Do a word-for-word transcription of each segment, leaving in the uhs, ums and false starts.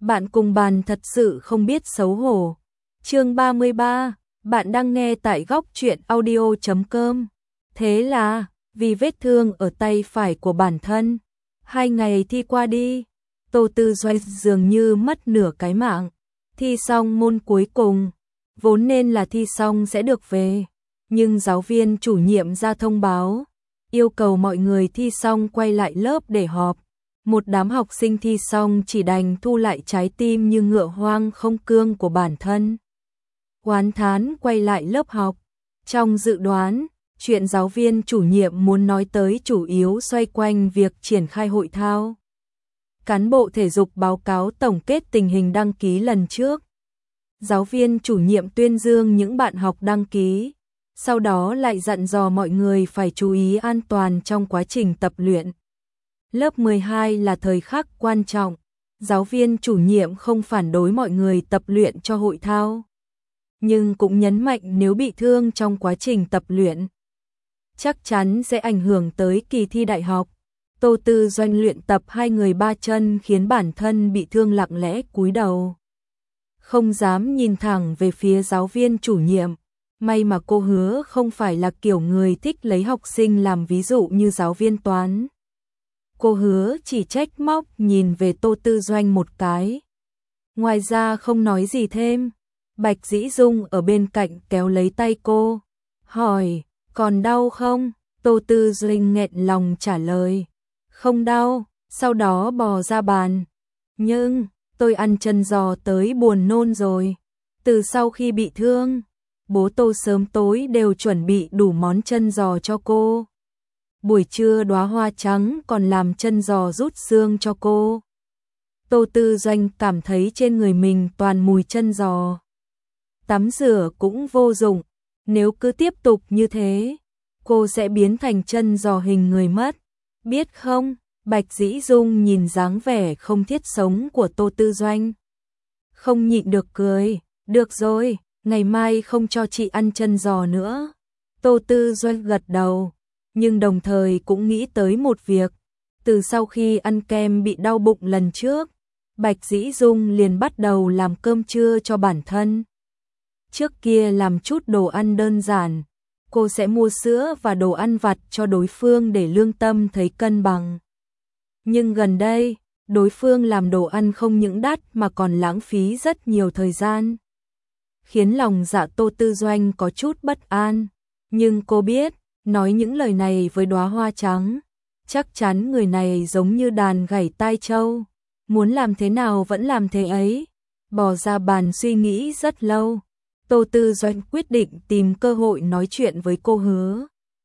Bạn cùng bàn thật sự không biết xấu hổ. Chương ba mươi ba, bạn đang nghe tại góc truyện audio chấm com. Thế là, vì vết thương ở tay phải của bản thân, hai ngày thi qua đi, Tô Tư Doanh dường như mất nửa cái mạng. Thi xong môn cuối cùng, vốn nên là thi xong sẽ được về, nhưng giáo viên chủ nhiệm ra thông báo, yêu cầu mọi người thi xong quay lại lớp để họp. Một đám học sinh thi xong chỉ đành thu lại trái tim như ngựa hoang không cương của bản thân. Oán thán quay lại lớp học. Trong dự đoán, chuyện giáo viên chủ nhiệm muốn nói tới chủ yếu xoay quanh việc triển khai hội thao. Cán bộ thể dục báo cáo tổng kết tình hình đăng ký lần trước. Giáo viên chủ nhiệm tuyên dương những bạn học đăng ký, sau đó lại dặn dò mọi người phải chú ý an toàn trong quá trình tập luyện. Lớp mười hai là thời khắc quan trọng, giáo viên chủ nhiệm không phản đối mọi người tập luyện cho hội thao, nhưng cũng nhấn mạnh nếu bị thương trong quá trình tập luyện, chắc chắn sẽ ảnh hưởng tới kỳ thi đại học. Tô Tư Doanh luyện tập hai người ba chân khiến bản thân bị thương lặng lẽ cúi đầu, không dám nhìn thẳng về phía giáo viên chủ nhiệm. May mà cô Hứa không phải là kiểu người thích lấy học sinh làm ví dụ như giáo viên toán. Cô Hứa chỉ trách móc nhìn về Tô Tư Doanh một cái, ngoài ra không nói gì thêm. Bạch Dĩ Dung ở bên cạnh kéo lấy tay cô, hỏi, còn đau không? Tô Tư Doanh nghẹn lòng trả lời, không đau, sau đó bò ra bàn. Nhưng, tôi ăn chân giò tới buồn nôn rồi. Từ sau khi bị thương, bố Tô sớm tối đều chuẩn bị đủ món chân giò cho cô. Buổi trưa đóa hoa trắng còn làm chân giò rút xương cho cô. Tô Tư Doanh cảm thấy trên người mình toàn mùi chân giò. Tắm rửa cũng vô dụng, nếu cứ tiếp tục như thế, cô sẽ biến thành chân giò hình người mất. Biết không? Bạch Dĩ Dung nhìn dáng vẻ không thiết sống của Tô Tư Doanh, không nhịn được cười. Được rồi, ngày mai không cho chị ăn chân giò nữa. Tô Tư Doanh gật đầu, nhưng đồng thời cũng nghĩ tới một việc. Từ sau khi ăn kem bị đau bụng lần trước, Bạch Dĩ Dung liền bắt đầu làm cơm trưa cho bản thân. Trước kia làm chút đồ ăn đơn giản, cô sẽ mua sữa và đồ ăn vặt cho đối phương để lương tâm thấy cân bằng. Nhưng gần đây, đối phương làm đồ ăn không những đắt mà còn lãng phí rất nhiều thời gian, khiến lòng dạ Tô Tư Doanh có chút bất an. Nhưng cô biết, nói những lời này với đóa hoa trắng, chắc chắn người này giống như đàn gảy tai trâu, muốn làm thế nào vẫn làm thế ấy. Bò ra bàn suy nghĩ rất lâu, Tô Tư Doanh quyết định tìm cơ hội nói chuyện với cô Hứa.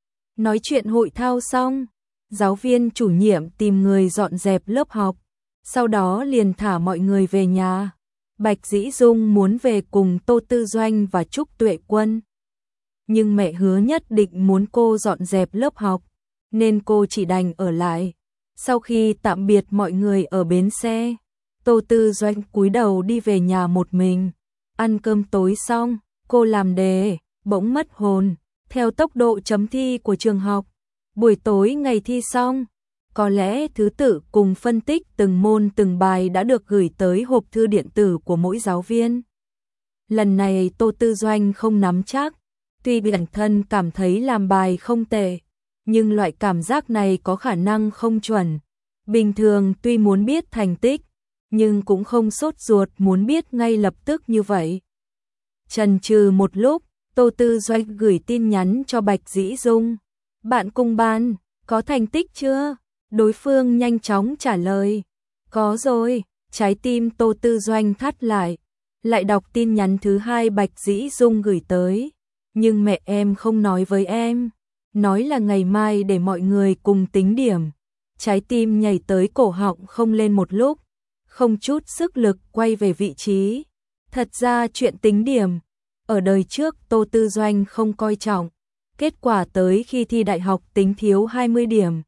Nói chuyện hội thao xong, giáo viên chủ nhiệm tìm người dọn dẹp lớp học, sau đó liền thả mọi người về nhà. Bạch Dĩ Dung muốn về cùng Tô Tư Doanh và Trúc Tuệ Quân, nhưng mẹ Hứa nhất định muốn cô dọn dẹp lớp học, nên cô chỉ đành ở lại. Sau khi tạm biệt mọi người ở bến xe, Tô Tư Doanh cúi đầu đi về nhà một mình. Ăn cơm tối xong, cô làm đề, bỗng mất hồn, theo tốc độ chấm thi của trường học. Buổi tối ngày thi xong, có lẽ thứ tự cùng phân tích từng môn từng bài đã được gửi tới hộp thư điện tử của mỗi giáo viên. Lần này Tô Tư Doanh không nắm chắc, tuy bản thân cảm thấy làm bài không tệ, nhưng loại cảm giác này có khả năng không chuẩn. Bình thường tuy muốn biết thành tích, nhưng cũng không sốt ruột muốn biết ngay lập tức như vậy. Chần chừ một lúc, Tô Tư Doanh gửi tin nhắn cho Bạch Dĩ Dung. Bạn cùng ban, có thành tích chưa? Đối phương nhanh chóng trả lời. Có rồi. Trái tim Tô Tư Doanh thắt lại. Lại đọc tin nhắn thứ hai Bạch Dĩ Dung gửi tới. Nhưng mẹ em không nói với em. Nói là ngày mai để mọi người cùng tính điểm. Trái tim nhảy tới cổ họng không lên một lúc, không chút sức lực quay về vị trí. Thật ra chuyện tính điểm, ở đời trước Tô Tư Doanh không coi trọng. Kết quả tới khi thi đại học tính thiếu hai mươi điểm.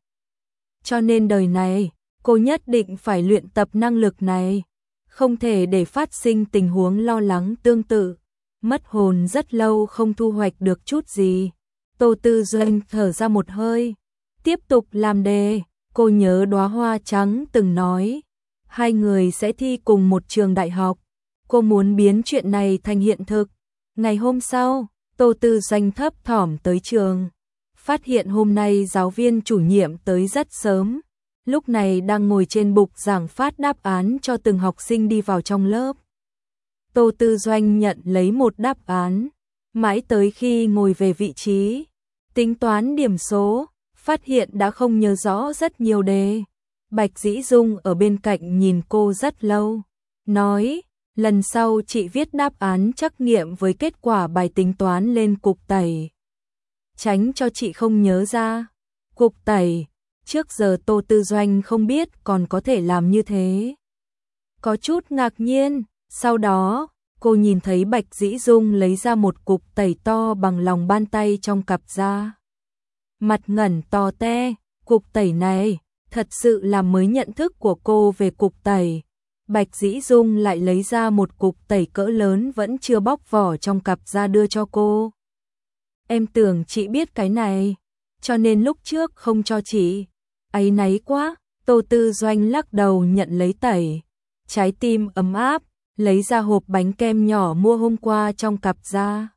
Cho nên đời này, cô nhất định phải luyện tập năng lực này. Không thể để phát sinh tình huống lo lắng tương tự. Mất hồn rất lâu không thu hoạch được chút gì. Tô Tư Doanh thở ra một hơi, tiếp tục làm đề. Cô nhớ đóa hoa trắng từng nói, hai người sẽ thi cùng một trường đại học. Cô muốn biến chuyện này thành hiện thực. Ngày hôm sau, Tô Tư Doanh thấp thỏm tới trường. Phát hiện hôm nay giáo viên chủ nhiệm tới rất sớm. Lúc này đang ngồi trên bục giảng phát đáp án cho từng học sinh đi vào trong lớp. Tô Tư Doanh nhận lấy một đáp án. Mãi tới khi ngồi về vị trí, tính toán điểm số, phát hiện đã không nhớ rõ rất nhiều đề. Bạch Dĩ Dung ở bên cạnh nhìn cô rất lâu. Nói, lần sau chị viết đáp án trắc nghiệm với kết quả bài tính toán lên cục tẩy. Tránh cho chị không nhớ ra. Cục tẩy, trước giờ Tô Tư Doanh không biết còn có thể làm như thế. Có chút ngạc nhiên, sau đó, cô nhìn thấy Bạch Dĩ Dung lấy ra một cục tẩy to bằng lòng bàn tay trong cặp ra. Mặt ngẩn to te, cục tẩy này, thật sự là mới nhận thức của cô về cục tẩy. Bạch Dĩ Dung lại lấy ra một cục tẩy cỡ lớn vẫn chưa bóc vỏ trong cặp ra đưa cho cô. Em tưởng chị biết cái này, cho nên lúc trước không cho chị. Áy náy quá, Tô Tư Doanh lắc đầu nhận lấy tẩy. Trái tim ấm áp, lấy ra hộp bánh kem nhỏ mua hôm qua trong cặp ra.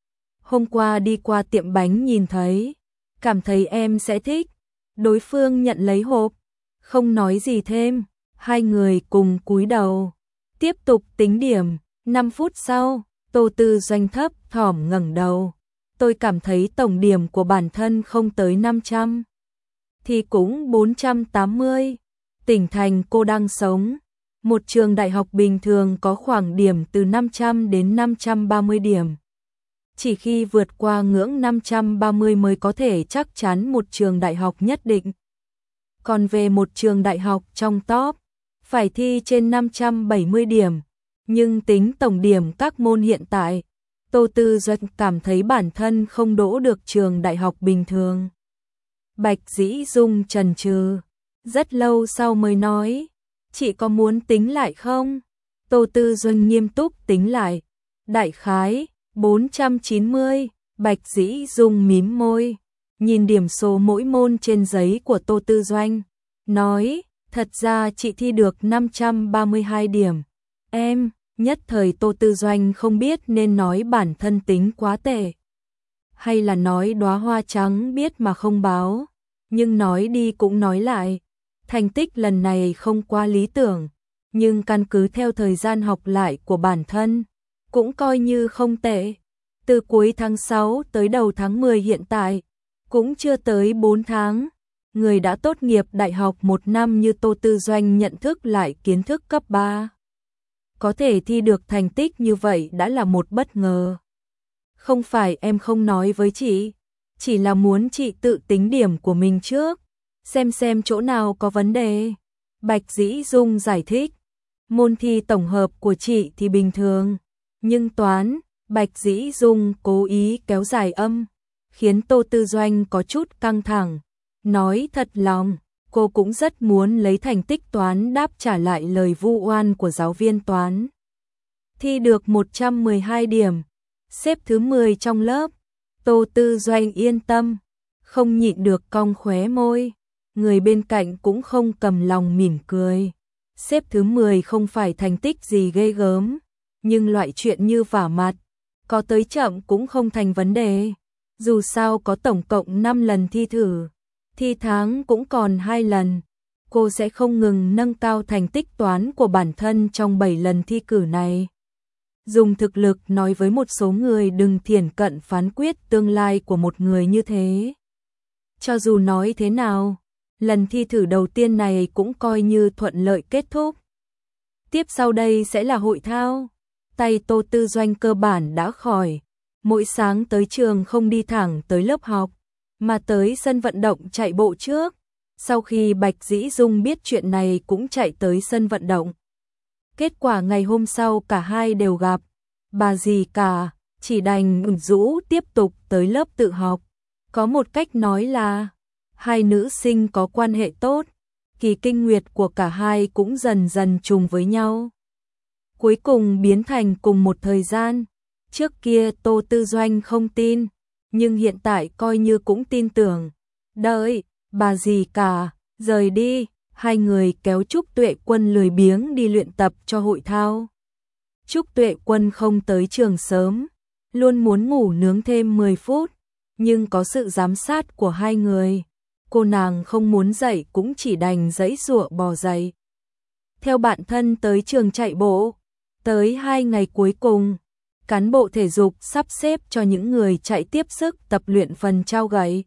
Hôm qua đi qua tiệm bánh nhìn thấy, cảm thấy em sẽ thích. Đối phương nhận lấy hộp, không nói gì thêm, hai người cùng cúi đầu. Tiếp tục tính điểm, năm phút sau, Tô Tư Doanh thấp thỏm ngẩng đầu. Tôi cảm thấy tổng điểm của bản thân không tới năm trăm, thì cũng bốn trăm tám mươi. Tỉnh thành cô đang sống, một trường đại học bình thường có khoảng điểm từ năm trăm đến năm trăm ba mươi điểm. Chỉ khi vượt qua ngưỡng năm trăm ba mươi mới có thể chắc chắn một trường đại học nhất định. Còn về một trường đại học trong top, phải thi trên năm trăm bảy mươi điểm. Nhưng tính tổng điểm các môn hiện tại, Tô Tư Doanh cảm thấy bản thân không đỗ được trường đại học bình thường. Bạch Dĩ Dung chần chừ, rất lâu sau mới nói, chị có muốn tính lại không? Tô Tư Doanh nghiêm túc tính lại, đại khái, bốn trăm chín mươi, Bạch Dĩ Dung mím môi, nhìn điểm số mỗi môn trên giấy của Tô Tư Doanh, nói, thật ra chị thi được năm trăm ba mươi hai điểm. Em, nhất thời Tô Tư Doanh không biết nên nói bản thân tính quá tệ, hay là nói đóa hoa trắng biết mà không báo, nhưng nói đi cũng nói lại, thành tích lần này không quá lý tưởng, nhưng căn cứ theo thời gian học lại của bản thân, cũng coi như không tệ. Từ cuối tháng sáu tới đầu tháng mười hiện tại, cũng chưa tới bốn tháng, người đã tốt nghiệp đại học một năm như Tô Tư Doanh nhận thức lại kiến thức cấp ba. Có thể thi được thành tích như vậy đã là một bất ngờ. Không phải em không nói với chị, chỉ là muốn chị tự tính điểm của mình trước, xem xem chỗ nào có vấn đề. Bạch Dĩ Dung giải thích, môn thi tổng hợp của chị thì bình thường, nhưng toán, Bạch Dĩ Dung cố ý kéo dài âm, khiến Tô Tư Doanh có chút căng thẳng. Nói thật lòng, cô cũng rất muốn lấy thành tích toán đáp trả lại lời vu oan của giáo viên toán. Thi được một trăm mười hai điểm, xếp thứ mười trong lớp. Tô Tư Doanh yên tâm, không nhịn được cong khóe môi. Người bên cạnh cũng không cầm lòng mỉm cười. Xếp thứ mười không phải thành tích gì ghê gớm, nhưng loại chuyện như vả mặt, có tới chậm cũng không thành vấn đề. Dù sao có tổng cộng năm lần thi thử, thi tháng cũng còn hai lần. Cô sẽ không ngừng nâng cao thành tích toán của bản thân trong bảy lần thi cử này. Dùng thực lực nói với một số người đừng thiển cận phán quyết tương lai của một người như thế. Cho dù nói thế nào, lần thi thử đầu tiên này cũng coi như thuận lợi kết thúc. Tiếp sau đây sẽ là hội thao. Tay Tô Tư Doanh cơ bản đã khỏi. Mỗi sáng tới trường không đi thẳng tới lớp học, mà tới sân vận động chạy bộ trước. Sau khi Bạch Dĩ Dung biết chuyện này cũng chạy tới sân vận động. Kết quả ngày hôm sau cả hai đều gặp. Bà gì cả, chỉ đành ửng rũ tiếp tục tới lớp tự học. Có một cách nói là, hai nữ sinh có quan hệ tốt, kỳ kinh nguyệt của cả hai cũng dần dần trùng với nhau. Cuối cùng biến thành cùng một thời gian. Trước kia Tô Tư Doanh không tin, nhưng hiện tại coi như cũng tin tưởng. Đợi, bà gì cả, rời đi, hai người kéo Trúc Tuệ Quân lười biếng đi luyện tập cho hội thao. Trúc Tuệ Quân không tới trường sớm, luôn muốn ngủ nướng thêm mười phút, nhưng có sự giám sát của hai người, cô nàng không muốn dậy cũng chỉ đành giãy giụa bò dậy. Theo bạn thân tới trường chạy bộ, tới hai ngày cuối cùng, cán bộ thể dục sắp xếp cho những người chạy tiếp sức tập luyện phần trao gậy.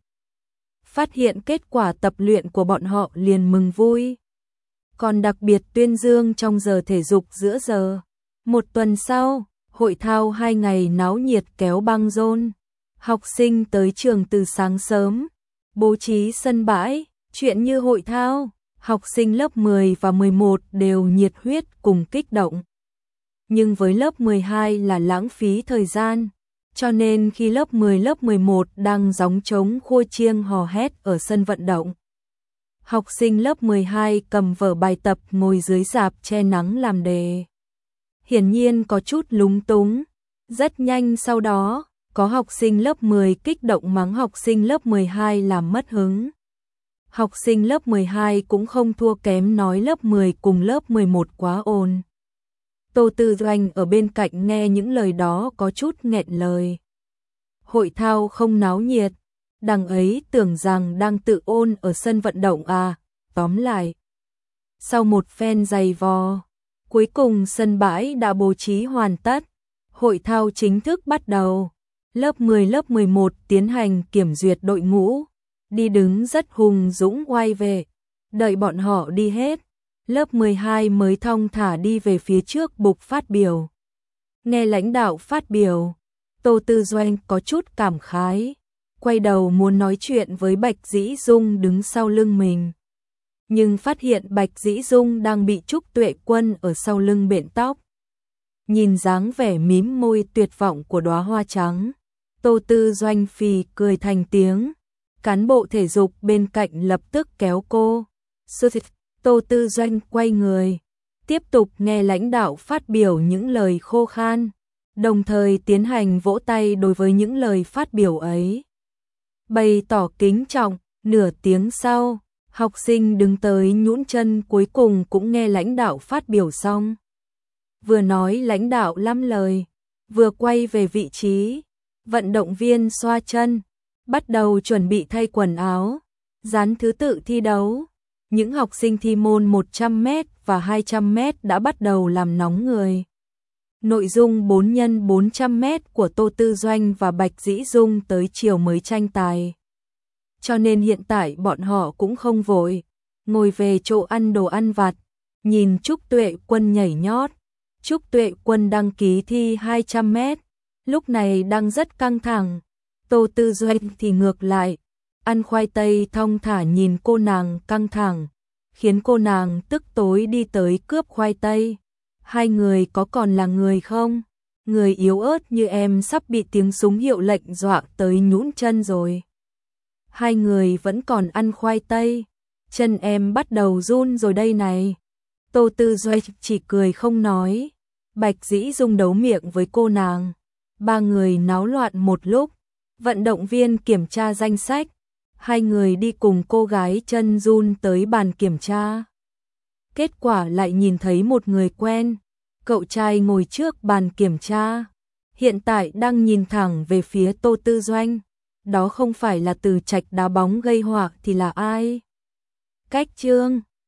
Phát hiện kết quả tập luyện của bọn họ liền mừng vui. Còn đặc biệt tuyên dương trong giờ thể dục giữa giờ. Một tuần sau, hội thao hai ngày náo nhiệt kéo băng rôn. Học sinh tới trường từ sáng sớm, bố trí sân bãi, chuyện như hội thao, học sinh lớp mười và mười một đều nhiệt huyết cùng kích động. Nhưng với lớp mười hai là lãng phí thời gian, cho nên khi lớp mười lớp mười một đang gióng trống khua chiêng hò hét ở sân vận động, học sinh lớp mười hai cầm vở bài tập ngồi dưới rạp che nắng làm đề. Hiển nhiên có chút lúng túng. Rất nhanh sau đó, có học sinh lớp mười kích động mắng học sinh lớp mười hai làm mất hứng. Học sinh lớp mười hai cũng không thua kém nói lớp mười cùng lớp mười một quá ồn. Tô Tư Doanh ở bên cạnh nghe những lời đó có chút nghẹn lời. Hội thao không náo nhiệt, đằng ấy tưởng rằng đang tự ôn ở sân vận động à, tóm lại. Sau một phen giày vò, cuối cùng sân bãi đã bố trí hoàn tất, hội thao chính thức bắt đầu. Lớp mười lớp mười một tiến hành kiểm duyệt đội ngũ, đi đứng rất hùng dũng oai vệ, đợi bọn họ đi hết. Lớp mười hai mới thong thả đi về phía trước bục phát biểu. Nghe lãnh đạo phát biểu, Tô Tư Doanh có chút cảm khái, quay đầu muốn nói chuyện với Bạch Dĩ Dung đứng sau lưng mình. Nhưng phát hiện Bạch Dĩ Dung đang bị Trúc Tuệ Quân ở sau lưng bện tóc. Nhìn dáng vẻ mím môi tuyệt vọng của đóa hoa trắng, Tô Tư Doanh phì cười thành tiếng. Cán bộ thể dục bên cạnh lập tức kéo cô. Tô Tư Doanh quay người, tiếp tục nghe lãnh đạo phát biểu những lời khô khan, đồng thời tiến hành vỗ tay đối với những lời phát biểu ấy. Bày tỏ kính trọng, nửa tiếng sau, học sinh đứng tới nhũn chân cuối cùng cũng nghe lãnh đạo phát biểu xong. Vừa nói lãnh đạo lăm lời, vừa quay về vị trí, vận động viên xoa chân, bắt đầu chuẩn bị thay quần áo, dán thứ tự thi đấu. Những học sinh thi môn một trăm mét và hai trăm mét đã bắt đầu làm nóng người. Nội dung bốn nhân bốn trăm mét của Tô Tư Doanh và Bạch Dĩ Dung tới chiều mới tranh tài. Cho nên hiện tại bọn họ cũng không vội, ngồi về chỗ ăn đồ ăn vặt, nhìn Trúc Tuệ Quân nhảy nhót. Trúc Tuệ Quân đăng ký thi hai trăm mét, lúc này đang rất căng thẳng. Tô Tư Doanh thì ngược lại, ăn khoai tây thong thả nhìn cô nàng căng thẳng, khiến cô nàng tức tối đi tới cướp khoai tây. Hai người có còn là người không? Người yếu ớt như em sắp bị tiếng súng hiệu lệnh dọa tới nhũn chân rồi. Hai người vẫn còn ăn khoai tây, chân em bắt đầu run rồi đây này. Tô Tư Doanh chỉ cười không nói. Bạch Dĩ Dung đấu miệng với cô nàng. Ba người náo loạn một lúc, vận động viên kiểm tra danh sách. Hai người đi cùng cô gái chân run tới bàn kiểm tra. Kết quả lại nhìn thấy một người quen, cậu trai ngồi trước bàn kiểm tra, hiện tại đang nhìn thẳng về phía Tô Tư Doanh. Đó không phải là Từ Trạch đá bóng gây họa thì là ai? Cách Trương